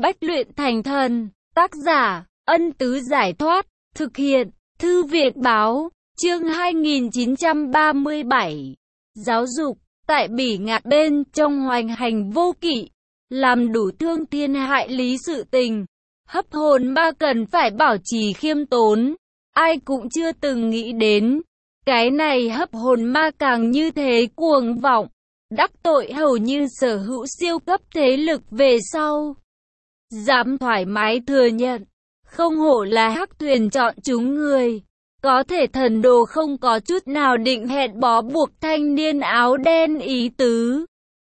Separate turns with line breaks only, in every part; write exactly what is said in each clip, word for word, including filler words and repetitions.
Bách luyện thành thần, tác giả, Ân Tứ Giải Thoát, thực hiện, Thư viện Báo, chương hai nghìn chín trăm ba mươi bảy. Giáo dục, tại bỉ ngạn bên trong hoành hành vô kỵ, làm đủ thương thiên hại lý sự tình. Hấp hồn ma cần phải bảo trì khiêm tốn, ai cũng chưa từng nghĩ đến. Cái này hấp hồn ma càng như thế cuồng vọng, đắc tội hầu như sở hữu siêu cấp thế lực về sau. Dám thoải mái thừa nhận, không hổ là hắc thuyền chọn chúng người. Có thể thần đồ không có chút nào định hẹn bó buộc thanh niên áo đen ý tứ.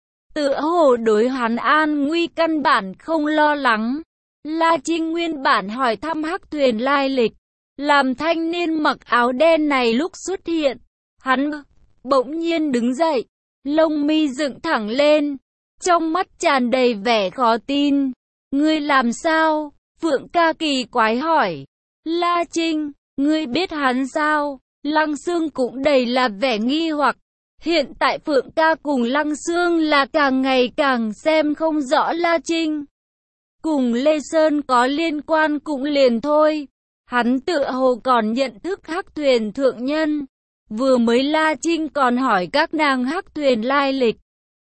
Tựa hồ đối hắn an nguy căn bản không lo lắng. La Trinh nguyên bản hỏi thăm hắc thuyền lai lịch, làm thanh niên mặc áo đen này lúc xuất hiện, hắn bỗng nhiên đứng dậy, lông mi dựng thẳng lên, trong mắt tràn đầy vẻ khó tin. Ngươi làm sao? Phượng ca kỳ quái hỏi. La Trinh, ngươi biết hắn sao? Lăng Xương cũng đầy là vẻ nghi hoặc. Hiện tại Phượng ca cùng Lăng Xương là càng ngày càng xem không rõ La Trinh. Cùng Lê Sơn có liên quan cũng liền thôi. Hắn tựa hồ còn nhận thức hắc thuyền thượng nhân. Vừa mới La Trinh còn hỏi các nàng hắc thuyền lai lịch.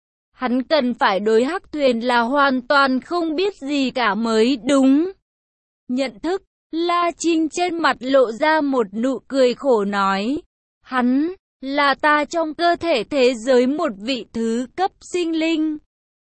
Hắn cần phải đối hắc thuyền là hoàn toàn không biết gì cả mới đúng. Nhận thức, La Trinh trên mặt lộ ra một nụ cười khổ nói. Hắn, là ta trong cơ thể thế giới một vị thứ cấp sinh linh.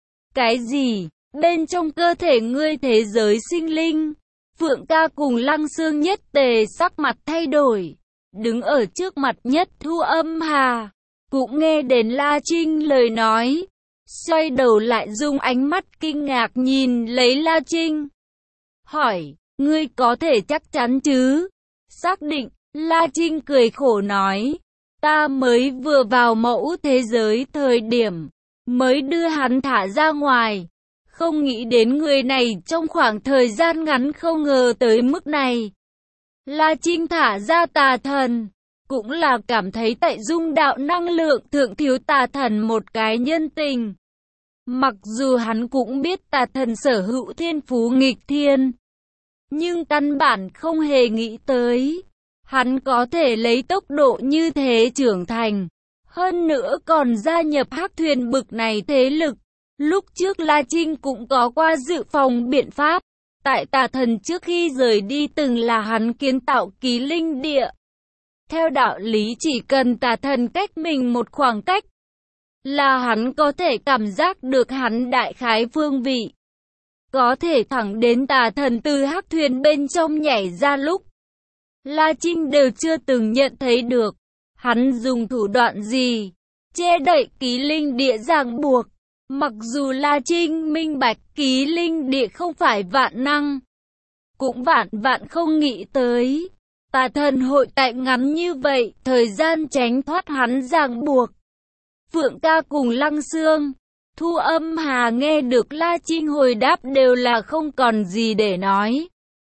Cái gì? Bên trong cơ thể ngươi thế giới sinh linh? Phượng ca cùng Lăng Xương nhất tề sắc mặt thay đổi. Đứng ở trước mặt Nhất Thu Âm Hà, cũng nghe đến La Trinh lời nói. Xoay đầu lại dùng ánh mắt kinh ngạc nhìn lấy La Trinh. Hỏi, ngươi có thể chắc chắn chứ? Xác định, La Trinh cười khổ nói. Ta mới vừa vào mẫu thế giới thời điểm, mới đưa hắn thả ra ngoài. Không nghĩ đến người này trong khoảng thời gian ngắn không ngờ tới mức này. La Trinh thả ra tà thần, cũng là cảm thấy tại dung đạo năng lượng thượng thiếu tà thần một cái nhân tình. Mặc dù hắn cũng biết tà thần sở hữu thiên phú nghịch thiên, nhưng căn bản không hề nghĩ tới hắn có thể lấy tốc độ như thế trưởng thành. Hơn nữa còn gia nhập hắc thuyền bực này thế lực. Lúc trước La Trinh cũng có qua dự phòng biện pháp. Tại tà thần trước khi rời đi từng là hắn kiến tạo ký linh địa. Theo đạo lý chỉ cần tà thần cách mình một khoảng cách, là hắn có thể cảm giác được hắn đại khái phương vị. Có thể thẳng đến tà thần từ hắc thuyền bên trong nhảy ra lúc La Trinh đều chưa từng nhận thấy được. Hắn dùng thủ đoạn gì che đậy ký linh địa ràng buộc. Mặc dù La Trinh minh bạch ký linh địa không phải vạn năng, cũng vạn vạn không nghĩ tới tà thần hội tại ngắn như vậy thời gian tránh thoát hắn ràng buộc. Phượng ca cùng Lăng Xương, Thu Âm Hà nghe được La Trinh hồi đáp đều là không còn gì để nói.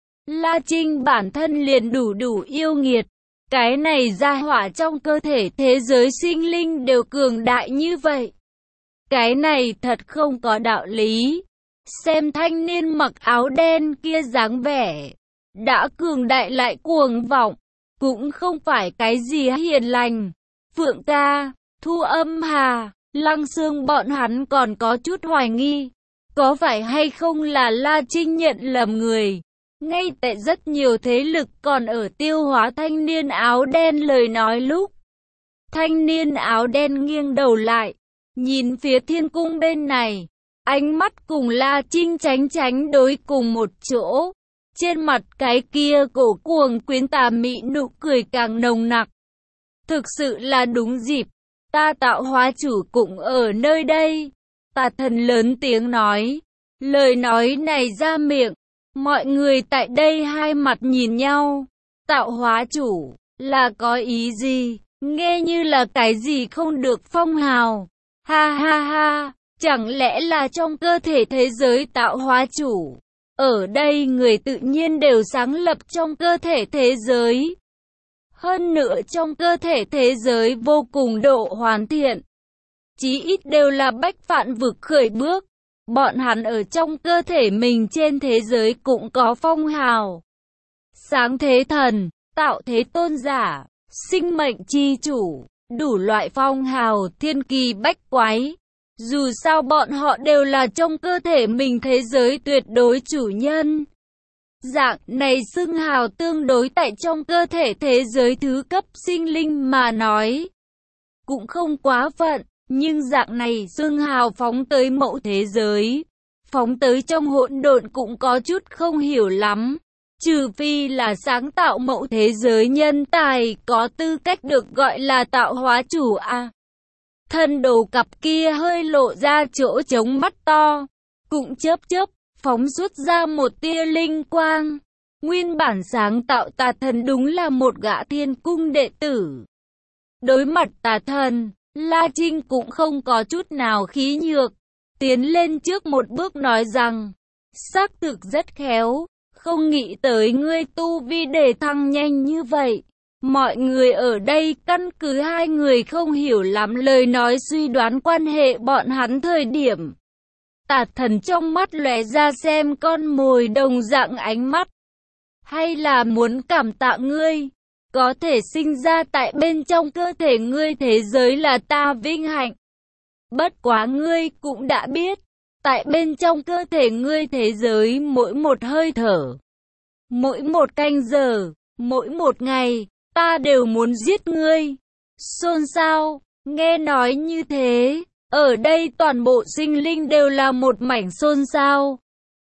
La Trinh bản thân liền đủ đủ yêu nghiệt. Cái này gia hỏa trong cơ thể thế giới sinh linh đều cường đại như vậy. Cái này thật không có đạo lý. Xem thanh niên mặc áo đen kia dáng vẻ, đã cường đại lại cuồng vọng, cũng không phải cái gì hiền lành. Phượng ca, Thu Âm Hà, Lăng Xương bọn hắn còn có chút hoài nghi. Có phải hay không là La Trinh nhận lầm người? Ngay tại rất nhiều thế lực còn ở tiêu hóa thanh niên áo đen lời nói lúc. Thanh niên áo đen nghiêng đầu lại, nhìn phía thiên cung bên này, ánh mắt cùng La Trinh tránh tránh đối cùng một chỗ. Trên mặt cái kia cổ cuồng quyến tà mị nụ cười càng nồng nặc. Thực sự là đúng dịp, ta tạo hóa chủ cũng ở nơi đây. Tà thần lớn tiếng nói, lời nói này ra miệng, mọi người tại đây hai mặt nhìn nhau. Tạo hóa chủ, là có ý gì? Nghe như là cái gì không được phong hào. Ha ha ha, chẳng lẽ là trong cơ thể thế giới tạo hóa chủ? Ở đây người tự nhiên đều sáng lập trong cơ thể thế giới. Hơn nữa trong cơ thể thế giới vô cùng độ hoàn thiện. Chí ít đều là bách vạn vực khởi bước. bọn hắn ở trong cơ thể mình trên thế giới cũng có phong hào. Sáng thế thần, tạo thế tôn giả, sinh mệnh chi chủ, đủ loại phong hào thiên kỳ bách quái. Dù sao bọn họ đều là trong cơ thể mình thế giới tuyệt đối chủ nhân. Dạng này xưng hào tương đối tại trong cơ thể thế giới thứ cấp sinh linh mà nói cũng không quá phận, nhưng dạng này xưng hào phóng tới mẫu thế giới, phóng tới trong hỗn độn cũng có chút không hiểu lắm. Trừ phi là sáng tạo mẫu thế giới nhân tài có tư cách được gọi là tạo hóa chủ a. À. Thân đồ cặp kia hơi lộ ra chỗ trống mắt to, cũng chớp chớp, phóng xuất ra một tia linh quang. Nguyên bản sáng tạo tà thần đúng là một gã thiên cung đệ tử. Đối mặt tà thần, La Trinh cũng không có chút nào khí nhược, tiến lên trước một bước nói rằng, xác thực rất khéo, không nghĩ tới ngươi tu vi để thăng nhanh như vậy. Mọi người ở đây căn cứ hai người không hiểu lắm lời nói suy đoán quan hệ bọn hắn thời điểm. Tà thần trong mắt lóe ra xem con mồi đồng dạng ánh mắt. Hay là muốn cảm tạ ngươi, có thể sinh ra tại bên trong cơ thể ngươi thế giới là ta vinh hạnh. Bất quá ngươi cũng đã biết, tại bên trong cơ thể ngươi thế giới mỗi một hơi thở, mỗi một canh giờ, mỗi một ngày, ta đều muốn giết ngươi. Xôn xao, nghe nói như thế, ở đây toàn bộ sinh linh đều là một mảnh xôn xao.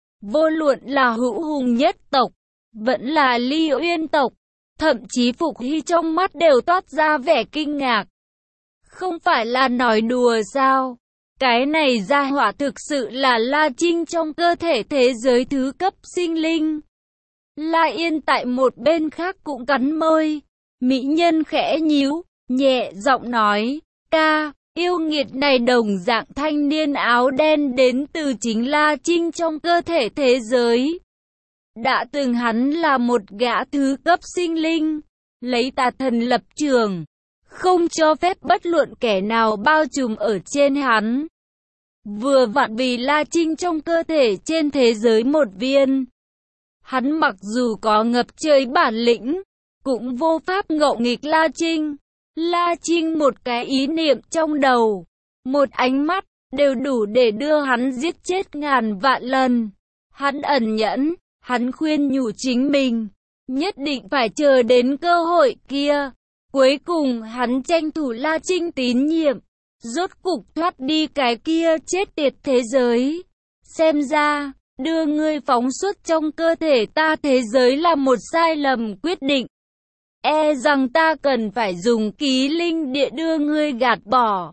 Vô luận là Hữu Hùng nhất tộc, vẫn là Ly Uyên tộc, thậm chí Phục Hy trong mắt đều toát ra vẻ kinh ngạc. Không phải là nói đùa sao? Cái này gia hỏa thực sự là La Trinh trong cơ thể thế giới thứ cấp sinh linh. La Yên tại một bên khác cũng cắn môi. Mỹ nhân khẽ nhíu, nhẹ giọng nói, ca, yêu nghiệt này đồng dạng thanh niên áo đen đến từ chính La Trinh trong cơ thể thế giới. Đã từng hắn là một gã thứ cấp sinh linh, lấy tà thần lập trường, không cho phép bất luận kẻ nào bao trùm ở trên hắn. Vừa vặn vì La Trinh trong cơ thể trên thế giới một viên. Hắn mặc dù có ngập trời bản lĩnh, cũng vô pháp ngộ nghịch La Trinh. La Trinh một cái ý niệm trong đầu, một ánh mắt, đều đủ để đưa hắn giết chết ngàn vạn lần. Hắn ẩn nhẫn, hắn khuyên nhủ chính mình, nhất định phải chờ đến cơ hội kia. Cuối cùng hắn tranh thủ La Trinh tín nhiệm, rốt cục thoát đi cái kia chết tiệt thế giới. Xem ra, đưa ngươi phóng xuất trong cơ thể ta thế giới là một sai lầm quyết định. E rằng ta cần phải dùng ký linh địa đưa ngươi gạt bỏ.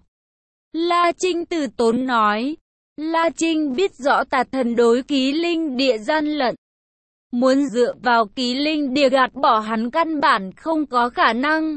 La Trinh từ tốn nói. La Trinh biết rõ tà thần đối ký linh địa gian lận. Muốn dựa vào ký linh địa gạt bỏ hắn căn bản không có khả năng.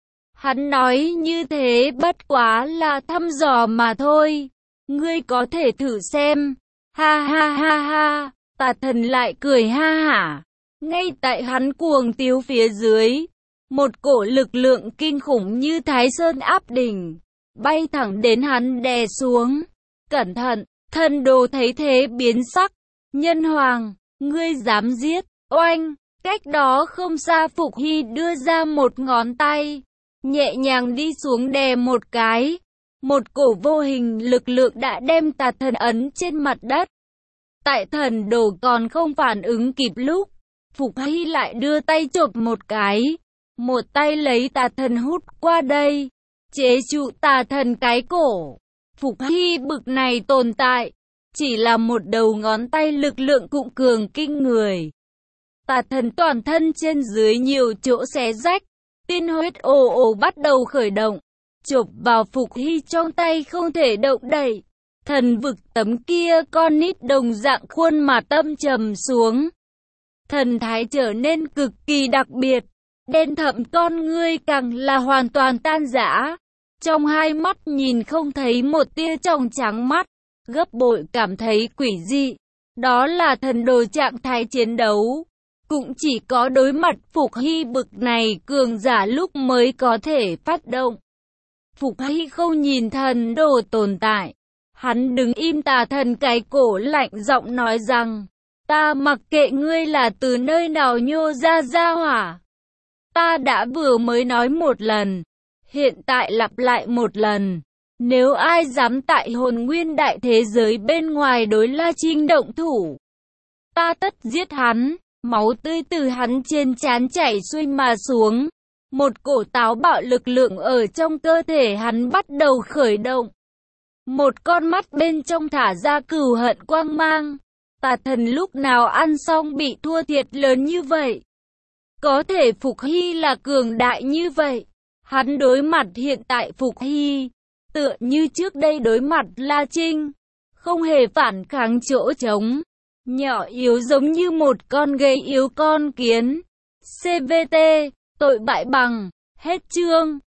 Hắn nói như thế bất quá là thăm dò mà thôi. Ngươi có thể thử xem. Ha ha ha ha. Tà thần lại cười ha hả. Ngay tại hắn cuồng tiếu phía dưới, một cổ lực lượng kinh khủng như Thái Sơn áp đỉnh, bay thẳng đến hắn đè xuống. Cẩn thận, thần đồ thấy thế biến sắc. Nhân hoàng, ngươi dám giết, oanh. Cách đó không xa Phục Hy đưa ra một ngón tay, nhẹ nhàng đi xuống đè một cái. Một cổ vô hình lực lượng đã đem tà thần ấn trên mặt đất. Tại thần đồ còn không phản ứng kịp lúc, Phục Hy lại đưa tay chộp một cái. Một tay lấy tà thần hút qua đây, chế trụ tà thần cái cổ. Phục Hy bực này tồn tại, chỉ là một đầu ngón tay lực lượng cũng cường kinh người. Tà thần toàn thân trên dưới nhiều chỗ xé rách, tiên huyết ồ ồ bắt đầu khởi động, chộp vào Phục Hy trong tay không thể động đậy. Thần vực tấm kia con nít đồng dạng khuôn mặt tâm trầm xuống. Thần thái trở nên cực kỳ đặc biệt, đen thẫm con ngươi càng là hoàn toàn tan rã. Trong hai mắt nhìn không thấy một tia trong trắng mắt, gấp bội cảm thấy quỷ dị. Đó là thần đồ trạng thái chiến đấu. Cũng chỉ có đối mặt Phục Hy bực này cường giả lúc mới có thể phát động. Phục Hy không nhìn thần đồ tồn tại. Hắn đứng im, tà thần cái cổ lạnh giọng nói rằng, ta mặc kệ ngươi là từ nơi nào nhô ra ra hỏa. Ta đã vừa mới nói một lần, hiện tại lặp lại một lần. Nếu ai dám tại hồn nguyên đại thế giới bên ngoài đối La Trinh động thủ, ta tất giết hắn. Máu tươi từ hắn trên trán chảy xuôi mà xuống. Một cổ táo bạo lực lượng ở trong cơ thể hắn bắt đầu khởi động. Một con mắt bên trong thả ra cừu hận quang mang. Tà thần lúc nào ăn xong bị thua thiệt lớn như vậy? Có thể Phục Hy là cường đại như vậy. Hắn đối mặt hiện tại Phục Hy, tựa như trước đây đối mặt La Trinh, không hề phản kháng chỗ trống. Nhỏ yếu giống như một con gầy yếu con kiến. xê vê tê, tội bại bằng. Hết chương.